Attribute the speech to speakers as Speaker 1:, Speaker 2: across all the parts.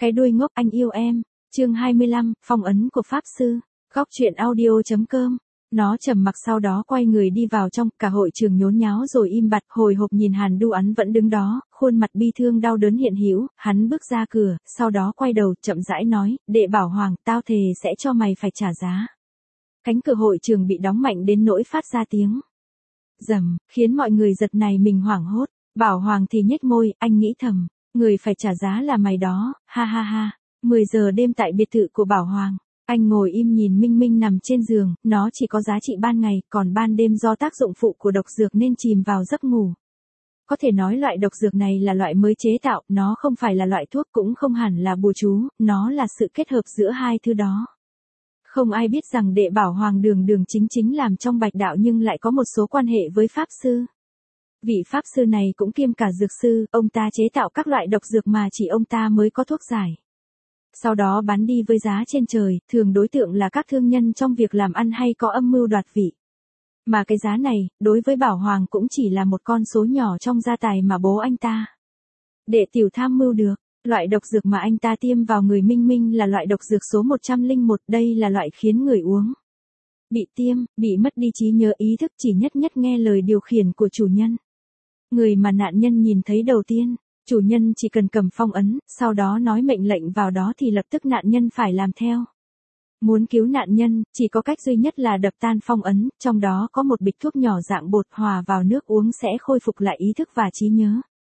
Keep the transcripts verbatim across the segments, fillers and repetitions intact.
Speaker 1: Cái đuôi ngốc anh yêu em. Chương hai mươi lăm, phong ấn của Pháp Sư. Góc truyện audio.com. Nó trầm mặc sau đó quay người đi vào trong, cả hội trường nhốn nháo rồi im bặt, hồi hộp nhìn Hàn Du Ấn vẫn đứng đó, khuôn mặt bi thương đau đớn hiện hữu, hắn bước ra cửa, sau đó quay đầu, chậm rãi nói, đệ Bảo Hoàng, tao thề sẽ cho mày phải trả giá. Cánh cửa hội trường bị đóng mạnh đến nỗi phát ra tiếng rầm, khiến mọi người giật nảy mình hoảng hốt. Bảo Hoàng thì nhếch môi, anh nghĩ thầm, người phải trả giá là mày đó, ha ha ha. mười giờ đêm tại biệt thự của Bảo Hoàng. Anh ngồi im nhìn Minh Minh nằm trên giường, nó chỉ có giá trị ban ngày, còn ban đêm do tác dụng phụ của độc dược nên chìm vào giấc ngủ. Có thể nói loại độc dược này là loại mới chế tạo, nó không phải là loại thuốc cũng không hẳn là bùa chú, nó là sự kết hợp giữa hai thứ đó. Không ai biết rằng đệ Bảo Hoàng đường đường chính chính làm trong Bạch Đạo nhưng lại có một số quan hệ với Pháp Sư. Vị Pháp Sư này cũng kiêm cả dược sư, ông ta chế tạo các loại độc dược mà chỉ ông ta mới có thuốc giải. Sau đó bán đi với giá trên trời, thường đối tượng là các thương nhân trong việc làm ăn hay có âm mưu đoạt vị. Mà cái giá này, đối với Bảo Hoàng cũng chỉ là một con số nhỏ trong gia tài mà bố anh ta đệ tiểu tham mưu được. Loại độc dược mà anh ta tiêm vào người Minh Minh là loại độc dược số một trăm lẻ một, đây là loại khiến người uống bị tiêm, bị mất đi trí nhớ, ý thức chỉ nhất nhất nghe lời điều khiển của chủ nhân. Người mà nạn nhân nhìn thấy đầu tiên. Chủ nhân chỉ cần cầm phong ấn, sau đó nói mệnh lệnh vào đó thì lập tức nạn nhân phải làm theo. Muốn cứu nạn nhân, chỉ có cách duy nhất là đập tan phong ấn, trong đó có một bịch thuốc nhỏ dạng bột hòa vào nước uống sẽ khôi phục lại ý thức và trí nhớ.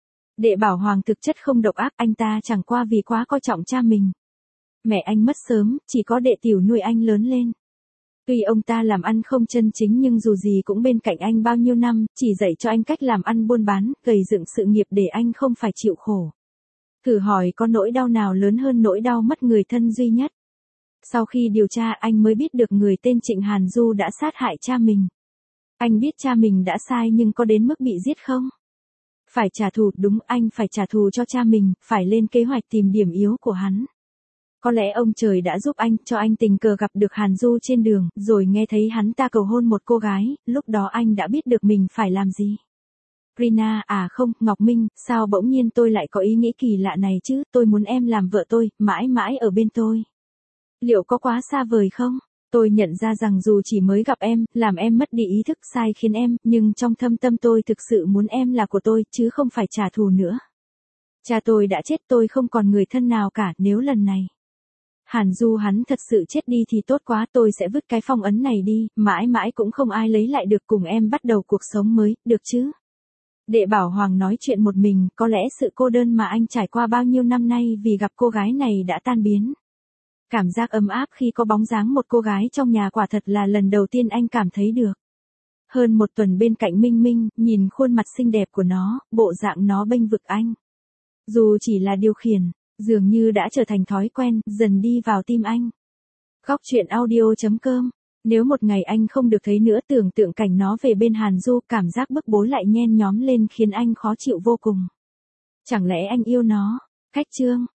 Speaker 1: Đệ Bảo Hoàng thực chất không độc ác, anh ta chẳng qua vì quá coi trọng cha mình. Mẹ anh mất sớm, chỉ có đệ tiểu nuôi anh lớn lên. Tuy ông ta làm ăn không chân chính nhưng dù gì cũng bên cạnh anh bao nhiêu năm, chỉ dạy cho anh cách làm ăn buôn bán, gầy dựng sự nghiệp để anh không phải chịu khổ. Thử hỏi có nỗi đau nào lớn hơn nỗi đau mất người thân duy nhất. Sau khi điều tra anh mới biết được người tên Trịnh Hàn Du đã sát hại cha mình. Anh biết cha mình đã sai nhưng có đến mức bị giết không? Phải trả thù, đúng, anh phải trả thù cho cha mình, phải lên kế hoạch tìm điểm yếu của hắn. Có lẽ ông trời đã giúp anh, cho anh tình cờ gặp được Hàn Du trên đường, rồi nghe thấy hắn ta cầu hôn một cô gái, lúc đó anh đã biết được mình phải làm gì. Rina, à không, Ngọc Minh, sao bỗng nhiên tôi lại có ý nghĩ kỳ lạ này chứ, tôi muốn em làm vợ tôi, mãi mãi ở bên tôi. Liệu có quá xa vời không? Tôi nhận ra rằng dù chỉ mới gặp em, làm em mất đi ý thức sai khiến em, nhưng trong thâm tâm tôi thực sự muốn em là của tôi, chứ không phải trả thù nữa. Cha tôi đã chết, tôi không còn người thân nào cả, nếu lần này Hàn Du hắn thật sự chết đi thì tốt quá, tôi sẽ vứt cái phong ấn này đi, mãi mãi cũng không ai lấy lại được, cùng em bắt đầu cuộc sống mới, được chứ? Đệ Bảo Hoàng nói chuyện một mình, có lẽ sự cô đơn mà anh trải qua bao nhiêu năm nay vì gặp cô gái này đã tan biến. Cảm giác ấm áp khi có bóng dáng một cô gái trong nhà quả thật là lần đầu tiên anh cảm thấy được. Hơn một tuần bên cạnh Minh Minh, nhìn khuôn mặt xinh đẹp của nó, bộ dạng nó bênh vực anh. Dù chỉ là điều khiển, dường như đã trở thành thói quen, dần đi vào tim anh. Góc truyện audio.com. Nếu một ngày anh không được thấy nữa, tưởng tượng cảnh nó về bên Hàn Du, cảm giác bức bối lại nhen nhóm lên khiến anh khó chịu vô cùng. Chẳng lẽ anh yêu nó? Cách chương.